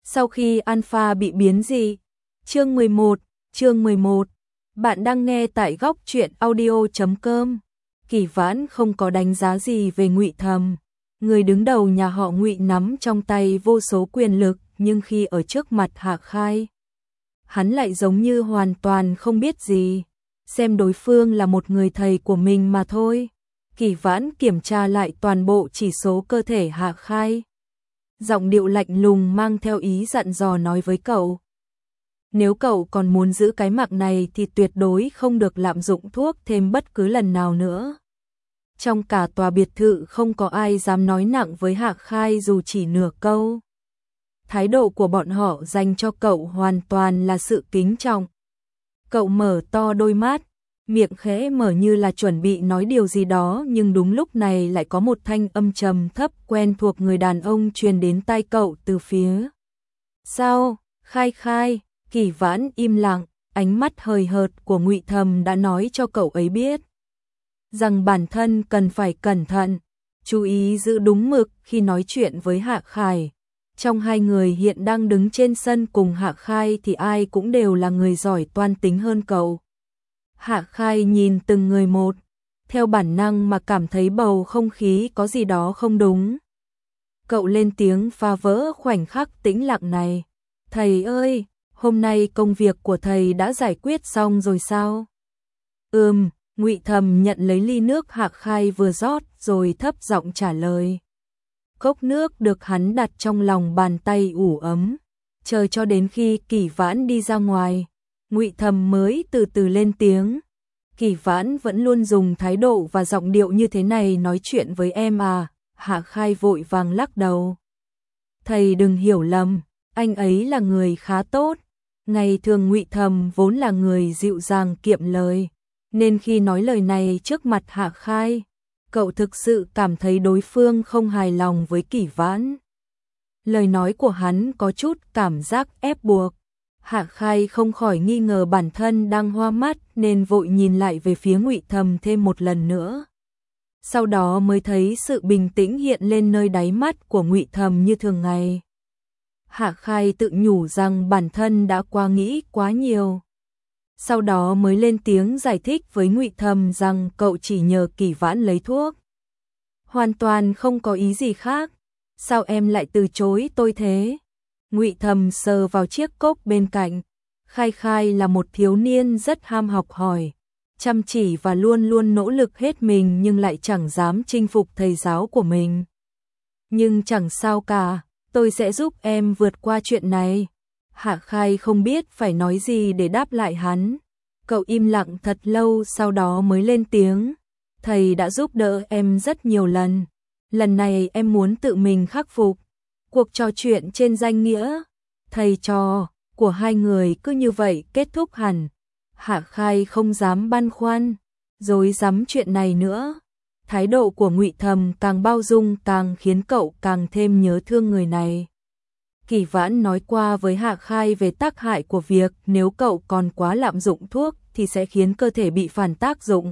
Sau khi Alpha bị biến dị. Chương 11. Bạn đang nghe tại góc truyện audio.com. Kỷ Vãn không có đánh giá gì về Ngụy Thầm. Người đứng đầu nhà họ Ngụy nắm trong tay vô số quyền lực, nhưng khi ở trước mặt Hạ Khai, hắn lại giống như hoàn toàn không biết gì, xem đối phương là một người thầy của mình mà thôi. Kỷ Vãn kiểm tra lại toàn bộ chỉ số cơ thể Hạ Khai. Giọng điệu lạnh lùng mang theo ý dặn dò nói với cậu. Nếu cậu còn muốn giữ cái mạng này thì tuyệt đối không được lạm dụng thuốc thêm bất cứ lần nào nữa. Trong cả tòa biệt thự không có ai dám nói nặng với Hạ Khai dù chỉ nửa câu. Thái độ của bọn họ dành cho cậu hoàn toàn là sự kính trọng. Cậu mở to đôi mắt, miệng khẽ mở như là chuẩn bị nói điều gì đó, nhưng đúng lúc này lại có một thanh âm trầm thấp quen thuộc người đàn ông truyền đến tai cậu từ phía sau. Khai. Kỷ Vãn im lặng, ánh mắt hời hợt của Ngụy Thầm đã nói cho cậu ấy biết rằng bản thân cần phải cẩn thận, chú ý giữ đúng mực khi nói chuyện với Hạ Khai. Trong hai người hiện đang đứng trên sân cùng Hạ Khai thì ai cũng đều là người giỏi toan tính hơn cậu. Hạ Khai nhìn từng người một, theo bản năng mà cảm thấy bầu không khí có gì đó không đúng. Cậu lên tiếng phá vỡ khoảnh khắc tĩnh lặng này. Thầy ơi, hôm nay công việc của thầy đã giải quyết xong rồi sao? Ngụy Thầm nhận lấy ly nước Hạ Khai vừa rót rồi thấp giọng trả lời. Cốc nước được hắn đặt trong lòng bàn tay ủ ấm, chờ cho đến khi Kỷ Vãn đi ra ngoài, Ngụy Thầm mới từ từ lên tiếng. Kỷ Vãn vẫn luôn dùng thái độ và giọng điệu như thế này nói chuyện với em à? Hạ Khai vội vàng lắc đầu. Thầy đừng hiểu lầm, anh ấy là người khá tốt. Ngày thường Ngụy Thầm vốn là người dịu dàng kiệm lời, nên khi nói lời này trước mặt Hạ Khai, cậu thực sự cảm thấy đối phương không hài lòng với Kỷ Vãn. Lời nói của hắn có chút cảm giác ép buộc. Hạ Khai không khỏi nghi ngờ bản thân đang hoa mắt nên vội nhìn lại về phía Ngụy Thầm thêm một lần nữa. Sau đó mới thấy sự bình tĩnh hiện lên nơi đáy mắt của Ngụy Thầm như thường ngày. Hạ Khai tự nhủ rằng bản thân đã quá nghĩ quá nhiều. Sau đó mới lên tiếng giải thích với Ngụy Thầm rằng cậu chỉ nhờ Kỷ Vãn lấy thuốc, hoàn toàn không có ý gì khác. Sao em lại từ chối tôi thế? Ngụy Thầm sờ vào chiếc cốc bên cạnh. Khai là một thiếu niên rất ham học hỏi, chăm chỉ và luôn luôn nỗ lực hết mình nhưng lại chẳng dám chinh phục thầy giáo của mình. Nhưng chẳng sao cả, tôi sẽ giúp em vượt qua chuyện này. Hạ Khai không biết phải nói gì để đáp lại hắn. Cậu im lặng thật lâu sau đó mới lên tiếng. Thầy đã giúp đỡ em rất nhiều lần. Lần này em muốn tự mình khắc phục. Cuộc trò chuyện trên danh nghĩa thầy trò của hai người cứ như vậy kết thúc hẳn. Hạ Khai không dám băn khoăn rối rắm chuyện này nữa. Thái độ của Ngụy Thầm càng bao dung càng khiến cậu càng thêm nhớ thương người này. Kỷ Vãn nói qua với Hạ Khai về tác hại của việc nếu cậu còn quá lạm dụng thuốc thì sẽ khiến cơ thể bị phản tác dụng.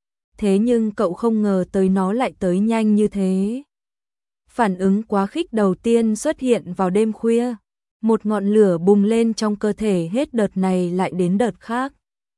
Thế nhưng cậu không ngờ tới nó lại tới nhanh như thế. Phản ứng quá khích đầu tiên xuất hiện vào đêm khuya. Một ngọn lửa bùng lên trong cơ thể hết đợt này lại đến đợt khác.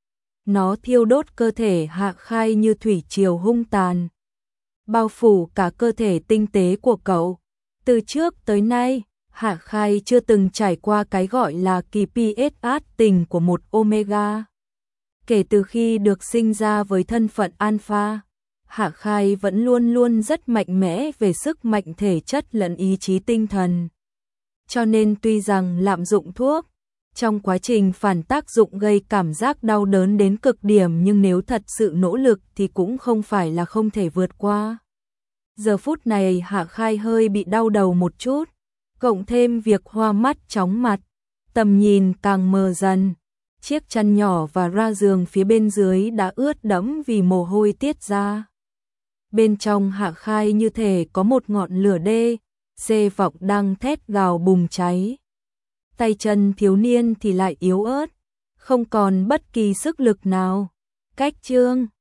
Nó thiêu đốt cơ thể Hạ Khai như thủy triều hung tàn, bao phủ cả cơ thể tinh tế của cậu. Từ trước tới nay, Hạ Khai chưa từng trải qua cái gọi là kỳ PS tình của một Omega. Kể từ khi được sinh ra với thân phận Alpha, Hạ Khai vẫn luôn luôn rất mạnh mẽ về sức mạnh thể chất lẫn ý chí tinh thần. Cho nên tuy rằng lạm dụng thuốc, trong quá trình phản tác dụng gây cảm giác đau đớn đến cực điểm nhưng nếu thật sự nỗ lực thì cũng không phải là không thể vượt qua. Giờ phút này Hạ Khai hơi bị đau đầu một chút, cộng thêm việc hoa mắt chóng mặt, tầm nhìn càng mờ dần. Chiếc chăn nhỏ và ra giường phía bên dưới đã ướt đẫm vì mồ hôi tiết ra. Bên trong Hạ Khai như thể có một ngọn lửa xê vọng đang thét gào bùng cháy. Tay chân thiếu niên thì lại yếu ớt, không còn bất kỳ sức lực nào. Cách chương